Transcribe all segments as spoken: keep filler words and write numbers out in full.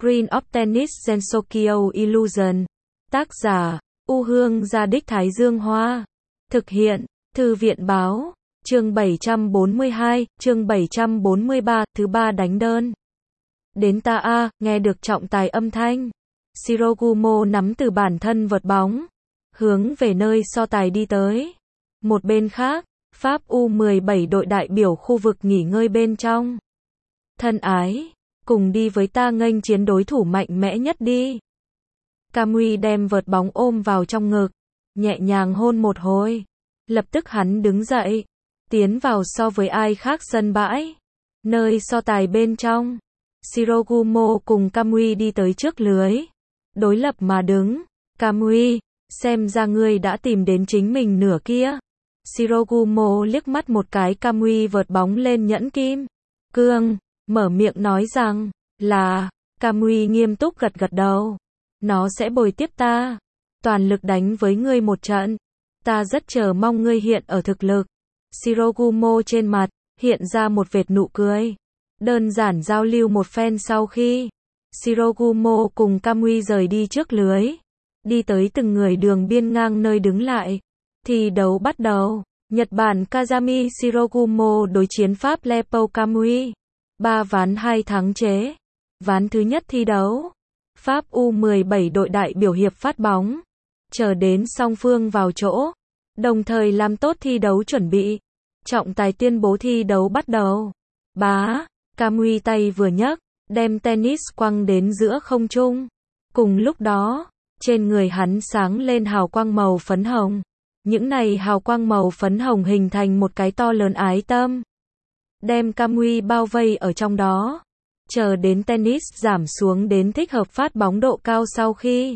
Screen of Tennis Gensokyo Illusion. Tác giả, U Hương Gia Đích Thái Dương Hoa. Thực hiện, Thư viện Báo. Chương bảy trăm bốn mươi hai, chương bảy trăm bốn mươi ba, thứ ba đánh đơn. Đến ta a, nghe được trọng tài âm thanh. Shirogumo nắm từ bản thân vợt bóng, hướng về nơi so tài đi tới. Một bên khác, Pháp U mười bảy đội đại biểu khu vực nghỉ ngơi bên trong. Thân ái, cùng đi với ta nghênh chiến đối thủ mạnh mẽ nhất đi. Kamui đem vợt bóng ôm vào trong ngực, nhẹ nhàng hôn một hồi. Lập tức hắn đứng dậy, tiến vào so với ai khác sân bãi. Nơi so tài bên trong, Shirogumo cùng Kamui đi tới trước lưới. Đối lập mà đứng. Kamui, xem ra ngươi đã tìm đến chính mình nửa kia. Shirogumo liếc mắt một cái Kamui vợt bóng lên nhẫn kim cương, mở miệng nói rằng, là, Kamui nghiêm túc gật gật đầu. Nó sẽ bồi tiếp ta, toàn lực đánh với ngươi một trận. Ta rất chờ mong ngươi hiện ở thực lực. Shirogumo trên mặt, hiện ra một vệt nụ cười. Đơn giản giao lưu một phen sau khi, Shirogumo cùng Kamui rời đi trước lưới. Đi tới từng người đường biên ngang nơi đứng lại. Thi đấu bắt đầu. Nhật Bản Kazami Shirogumo đối chiến Pháp Lepo Kamui. Ba ván hai thắng chế. Ván thứ nhất thi đấu. Pháp U mười bảy đội đại biểu hiệp phát bóng. Chờ đến song phương vào chỗ. Đồng thời làm tốt thi đấu chuẩn bị. Trọng tài tuyên bố thi đấu bắt đầu. Bá. Kamui tay vừa nhấc, đem tennis quăng đến giữa không trung. Cùng lúc đó, trên người hắn sáng lên hào quang màu phấn hồng. Những này hào quang màu phấn hồng hình thành một cái to lớn ái tâm. Đem Kamui bao vây ở trong đó. Chờ đến tennis giảm xuống đến thích hợp phát bóng độ cao sau khi.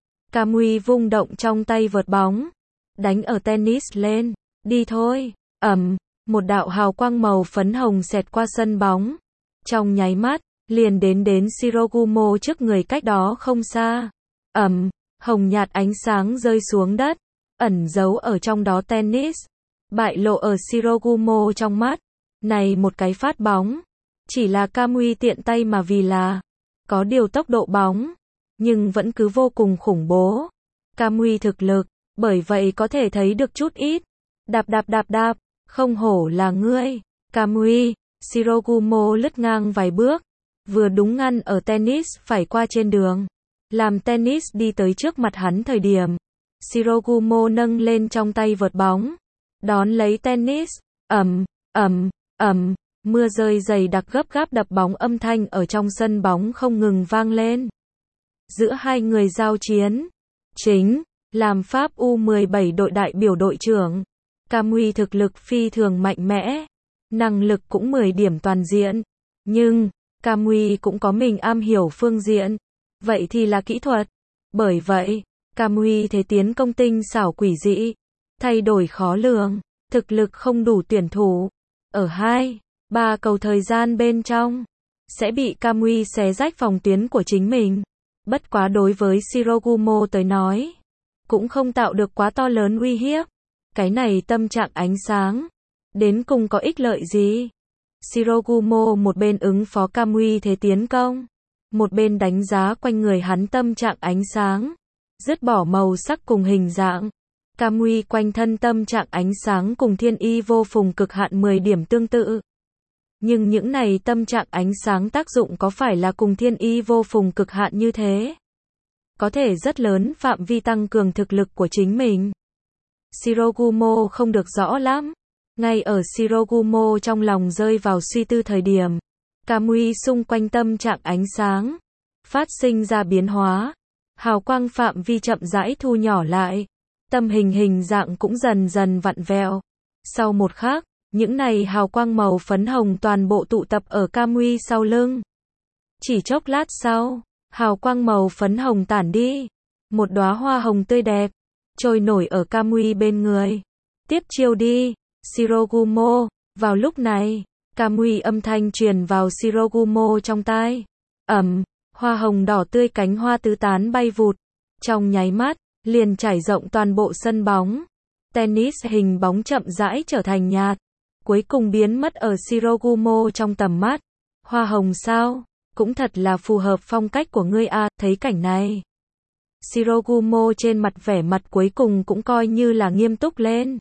Kamui vung động trong tay vợt bóng. Đánh ở tennis lên. Đi thôi. Ầm. Một đạo hào quang màu phấn hồng xẹt qua sân bóng. Trong nháy mắt, liền đến đến Shirogumo trước người cách đó không xa. Ầm. Hồng nhạt ánh sáng rơi xuống đất. Ẩn giấu ở trong đó tennis. Bại lộ ở Shirogumo trong mắt. Này một cái phát bóng. Chỉ là Kamui tiện tay mà vì là có điều tốc độ bóng. Nhưng vẫn cứ vô cùng khủng bố. Kamui thực lực. Bởi vậy có thể thấy được chút ít. Đạp đạp đạp đạp. Không hổ là ngươi. Kamui. Shirogumo lướt ngang vài bước. Vừa đúng ngăn ở tennis phải qua trên đường. Làm tennis đi tới trước mặt hắn thời điểm. Shirogumo nâng lên trong tay vợt bóng. Đón lấy tennis. Ầm, ầm, ầm. Mưa rơi dày đặc gấp gáp đập bóng âm thanh ở trong sân bóng không ngừng vang lên. Giữa hai người giao chiến. Chính. Làm Pháp U mười bảy đội đại biểu đội trưởng. Kamui thực lực phi thường mạnh mẽ. Năng lực cũng mười điểm toàn diện. Nhưng, Kamui cũng có mình am hiểu phương diện. Vậy thì là kỹ thuật. Bởi vậy, Kamui thế tiến công tinh xảo quỷ dị. Thay đổi khó lường. Thực lực không đủ tuyển thủ. Ở hai, ba cầu thời gian bên trong. Sẽ bị Kamui xé rách phòng tuyến của chính mình. Bất quá đối với Shirogumo tới nói. Cũng không tạo được quá to lớn uy hiếp. Cái này tâm trạng ánh sáng. Đến cùng có ích lợi gì? Shirogumo một bên ứng phó Kamui thế tiến công. Một bên đánh giá quanh người hắn tâm trạng ánh sáng. Dứt bỏ màu sắc cùng hình dạng. Kamui quanh thân tâm trạng ánh sáng cùng thiên y vô phùng cực hạn mười điểm tương tự. Nhưng những này tâm trạng ánh sáng tác dụng có phải là cùng thiên y vô phùng cực hạn như thế? Có thể rất lớn phạm vi tăng cường thực lực của chính mình. Shirogumo không được rõ lắm. Ngay ở Shirogumo trong lòng rơi vào suy tư thời điểm. Kamui xung quanh tâm trạng ánh sáng. Phát sinh ra biến hóa. Hào quang phạm vi chậm rãi thu nhỏ lại. Tâm hình hình dạng cũng dần dần vặn vẹo. Sau một khắc, những này hào quang màu phấn hồng toàn bộ tụ tập ở Kamui sau lưng. Chỉ chốc lát sau, hào quang màu phấn hồng tản đi. Một đóa hoa hồng tươi đẹp. Trôi nổi ở Kamui bên người. Tiếp chiêu đi, Shirogumo. Vào lúc này, Kamui âm thanh truyền vào Shirogumo trong tai. Ầm, hoa hồng đỏ tươi cánh hoa tứ tán bay vụt. Trong nháy mắt, liền trải rộng toàn bộ sân bóng. Tennis hình bóng chậm rãi trở thành nhạt. Cuối cùng biến mất ở Shirogumo trong tầm mắt. Hoa hồng sao? cũng thật là phù hợp phong cách của ngươi a. Thấy cảnh này, Shirogumo trên mặt vẻ mặt cuối cùng cũng coi như là nghiêm túc lên.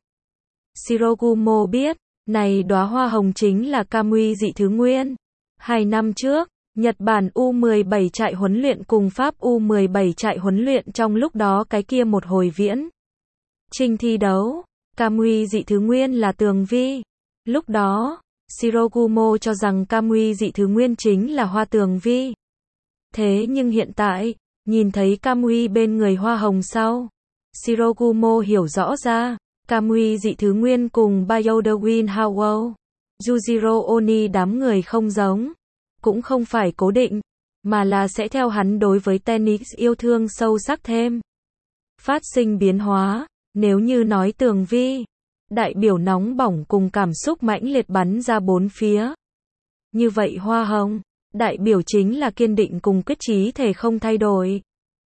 Shirogumo biết, này đóa hoa hồng chính là Kamui dị thứ nguyên. Hai năm trước, Nhật Bản U mười bảy trại huấn luyện cùng Pháp U mười bảy trại huấn luyện trong lúc đó cái kia một hồi viễn trình thi đấu, Kamui dị thứ nguyên là tường vi. Lúc đó, Shirogumo cho rằng Kamui dị thứ nguyên chính là hoa tường vi. Thế nhưng hiện tại, nhìn thấy Kamui bên người hoa hồng sau, Shirogumo hiểu rõ ra, Kamui dị thứ nguyên cùng Bioderwin Howell, Yujiro Oni đám người không giống, cũng không phải cố định, mà là sẽ theo hắn đối với tennis yêu thương sâu sắc thêm. Phát sinh biến hóa, nếu như nói tường vi, đại biểu nóng bỏng cùng cảm xúc mãnh liệt bắn ra bốn phía. Như vậy hoa hồng, đại biểu chính là kiên định cùng quyết chí thể không thay đổi.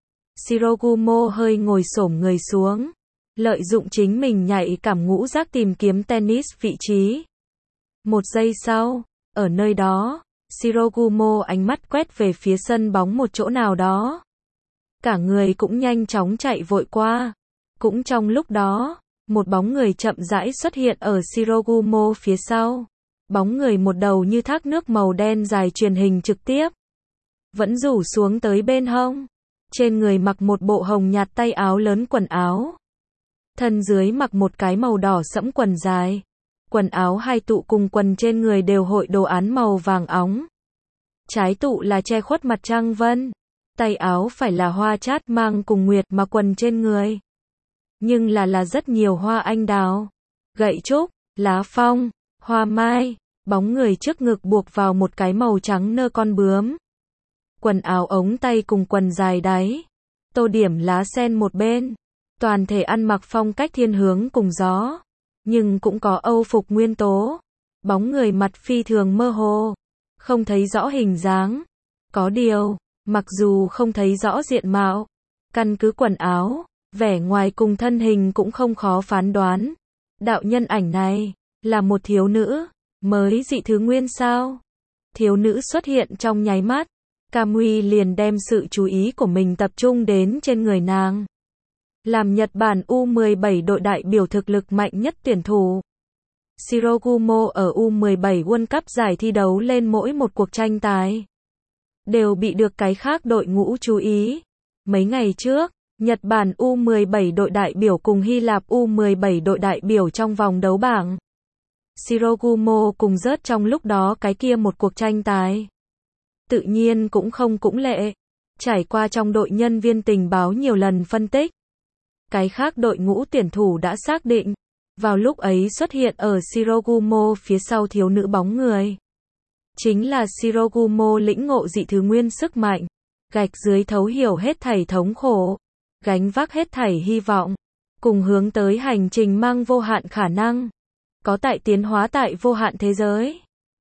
Shirogumo hơi ngồi xổm người xuống, lợi dụng chính mình nhạy cảm ngũ giác tìm kiếm tennis vị trí. Một giây sau, ở nơi đó, Shirogumo ánh mắt quét về phía sân bóng một chỗ nào đó. Cả người cũng nhanh chóng chạy vội qua. Cũng trong lúc đó, một bóng người chậm rãi xuất hiện ở Shirogumo phía sau. Bóng người một đầu như thác nước màu đen dài truyền hình trực tiếp. Vẫn rủ xuống tới bên hông. Trên người mặc một bộ hồng nhạt tay áo lớn quần áo. Thân dưới mặc một cái màu đỏ sẫm quần dài. Quần áo hai tụ cùng quần trên người đều hội đồ án màu vàng óng. Trái tụ là che khuất mặt trăng vân. Tay áo phải là hoa chát mang cùng nguyệt mà quần trên người. Nhưng là là rất nhiều hoa anh đào, gậy trúc, lá phong, hoa mai, bóng người trước ngực buộc vào một cái màu trắng nơ con bướm. Quần áo ống tay cùng quần dài đáy. Tô điểm lá sen một bên. Toàn thể ăn mặc phong cách thiên hướng cùng gió. Nhưng cũng có Âu phục nguyên tố. Bóng người mặt phi thường mơ hồ. Không thấy rõ hình dáng. Có điều, mặc dù không thấy rõ diện mạo, căn cứ quần áo, vẻ ngoài cùng thân hình cũng không khó phán đoán. Đạo nhân ảnh này, là một thiếu nữ, mới dị thứ nguyên sao? Thiếu nữ xuất hiện trong nháy mắt. Kamui liền đem sự chú ý của mình tập trung đến trên người nàng. Làm Nhật Bản U mười bảy đội đại biểu thực lực mạnh nhất tuyển thủ. Shirogumo ở U mười bảy World Cup giải thi đấu lên mỗi một cuộc tranh tài. Đều bị được cái khác đội ngũ chú ý. Mấy ngày trước, Nhật Bản U mười bảy đội đại biểu cùng Hy Lạp U mười bảy đội đại biểu trong vòng đấu bảng. Shirogumo cùng rớt trong lúc đó cái kia một cuộc tranh tài. Tự nhiên cũng không cũng lệ. Trải qua trong đội nhân viên tình báo nhiều lần phân tích. Cái khác đội ngũ tuyển thủ đã xác định. Vào lúc ấy xuất hiện ở Shirogumo phía sau thiếu nữ bóng người. Chính là Shirogumo lĩnh ngộ dị thứ nguyên sức mạnh. Gạch dưới thấu hiểu hết thảy thống khổ. Gánh vác hết thảy hy vọng. Cùng hướng tới hành trình mang vô hạn khả năng. Có tại tiến hóa tại vô hạn thế giới.